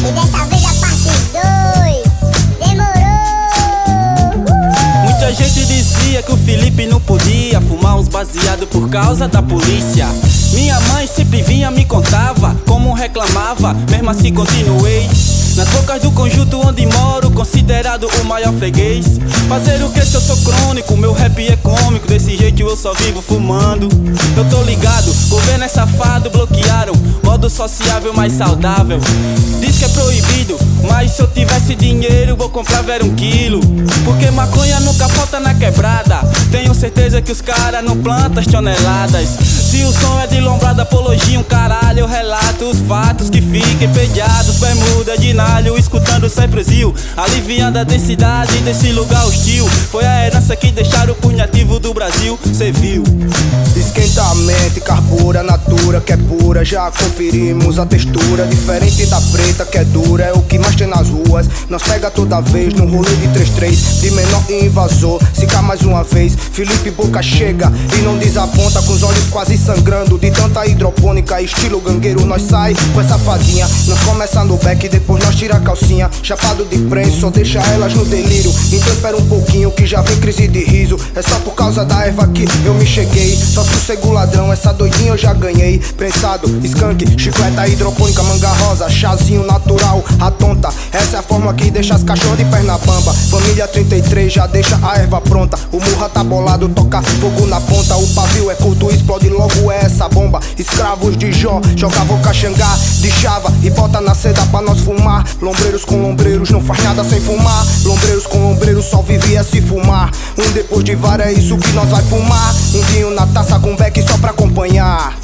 E dessa vez a parte 2 demorou. Muita gente dizia que o Felipe não podia fumar uns baseado por causa da polícia. Minha mãe sempre vinha me contava como reclamava, mesmo assim continuei. Nas bocas do conjunto onde moro, considerado o maior freguês. Fazer o que se eu sou crônico, meu rap é cômico, desse jeito eu só vivo fumando. Eu tô ligado, governo é safado, bloquearam modo sociável mais saudável. Diz que é proibido, mas se eu tivesse dinheiro vou comprar vera 1 quilo. Porque maconha nunca falta na quebrada. Tenho certeza que os caras não plantam as toneladas. Se o som é de lombrada, apologia, caralho, eu relato os fatos que fiquem pediados. Bermuda de nalho, escutando Cypress Hill, aliviando a densidade desse lugar hostil. Foi a herança que deixaram o punhativo do Brasil, cê viu. Esquenta a mente, carbura, natura que é pura. Já conferimos a textura, diferente da preta que é dura. É o que mais tem nas ruas, nós pega toda vez no rolê de 3-3, de menor e invasor. Se cá mais uma vez, Felipe Boca chega e não desaponta, com os olhos quase sangrando de tanta hidropônica. Estilo gangueiro, nós sai com essa fadinha. Nós começa no back, depois nós tira a calcinha. Chapado de prensa, só deixa elas no delírio. Então espera um pouquinho que já vem crise de riso. É só por causa da erva que eu me cheguei. Só sossego ladrão, essa doidinha eu já ganhei. Prensado, skunk, chicleta hidropônica, manga rosa, chazinho natural, a tonta. Essa é a forma que deixa as cachorras de perna bamba. Família 33 já deixa a erva pronta. O murra tá bolado, toca fogo na ponta. O pavio é curto, explode logo é essa bomba. Escravos de Jó, jogavam caxangá de chava e bota na seda pra nós fumar. Lombreiros com lombreiros, não faz nada sem fumar. Lombreiros com lombreiros, só vivia se fumar. Um depois de vários, é isso que nós vai fumar. Um vinho na taça com beck só pra acompanhar.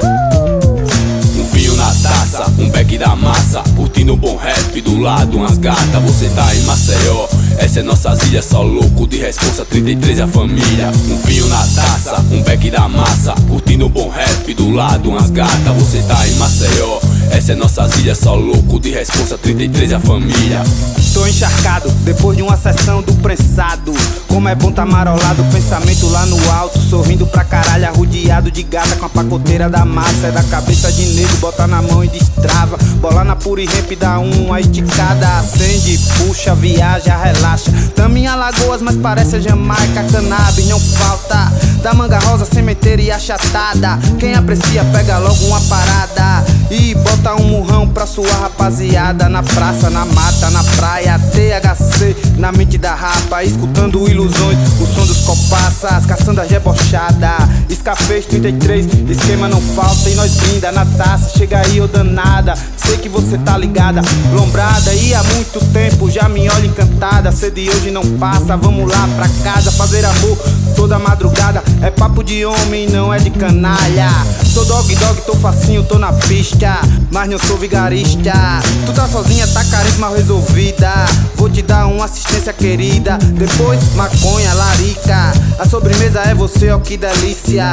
Um vinho na taça, um beck da massa, curtindo um bom rap, do lado umas gatas. Você tá em Maceió, essa é nossas ilhas, só louco de responsa, 33 é a família. Um vinho na taça, um beck da massa, curtindo um bom rap, do lado umas gatas. Você tá em Maceió, essa é nossas ilhas, só louco de responsa, 33 é a família. Tô encharcado, depois de uma sessão do prensado. Como é bom tá marolado, pensamento lá no alto. Sorrindo pra caralho, arrodeado de gata com a pacoteira da massa. É da cabeça de negro, bota na mão e destrava. Bola na pura e ramp, dá uma esticada. Acende, puxa, viaja, relaxa. Tamo em Alagoas, mas parece a Jamaica. Cannabis não falta, da manga rosa, sementeira e achatada. Quem aprecia pega logo uma parada e bota um murrão pra sua rapaziada. Na praça, na mata, na praia, THC na mente da rapa, escutando ilusões, o som dos copaças, caçando a debochada. Scarface 33, esquema não falta e nós brinda na taça. Chega aí, ô danada, sei que você tá ligada. Lombrada e há muito tempo já me olha encantada. Sede hoje não passa, vamos lá pra casa fazer amor toda madrugada. É papo de homem, não é de canalha. Sou dog, tô facinho, tô na pista, mas não sou vigarista. Tu tá sozinha, tá carente, mal resolvida. Vou te dar uma assistência querida. Depois maconha, larica. A sobremesa é você, ó que delícia.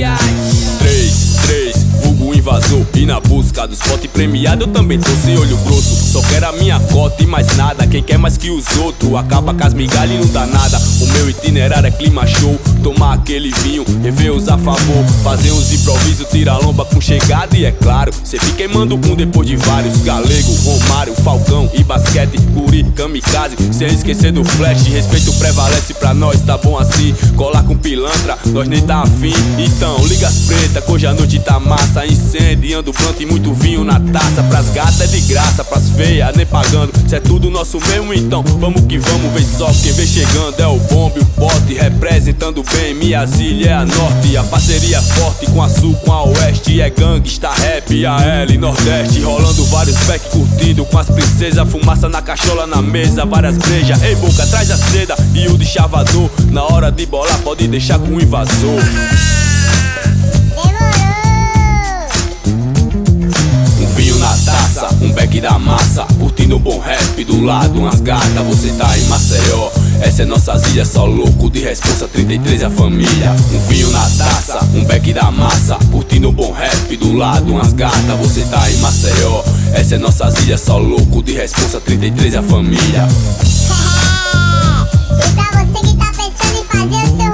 3, vulgo invasor. E na busca dos pote premiado eu também tô sem olho grosso. Só quero a minha cota e mais nada. Quem quer mais que os outros acaba com as migalhas e não dá nada. O meu itinerário é clima show, tomar aquele vinho, rever os a favor, fazer uns improvisos, tirar lomba com chegada. E é claro, cê fica queimando um depois de vários. Galego, Romário, Falcão e basquete, Guri, kamikaze, sem esquecer do flash. Respeito prevalece pra nós, tá bom assim. Colar com pilantra, nós nem tá afim. Então liga as preta, que hoje a noite tá massa. Incendiando planta e muito vinho na taça. Pras gatas é de graça, pras feias nem pagando. Cê é tudo nosso mesmo, então vamos que vamos. Vem só, quem vem chegando é o bombe, o pote. Representando bem, minhas ilhas é a norte. A parceria é forte com a sul, com a oeste. É gangsta, rap, AL, nordeste. Rolando vários back, curtindo com as princesas. Fumaça na cachola, na mesa, várias brejas. Ei boca, traz a seda e o de chavador. Na hora de bolar pode deixar com o invasor. Na taça, um beck da massa, curtindo um bom rap, do lado umas gatas. Você tá em Maceió, essa é nossas ilhas, só louco de responsa, 33 é a família. Um vinho na taça, um beck da massa, curtindo um bom rap, do lado umas gatas. Você tá em Maceió, essa é nossas ilhas, só louco de responsa, 33 é a família. E pra você que tá pensando em fazer o seu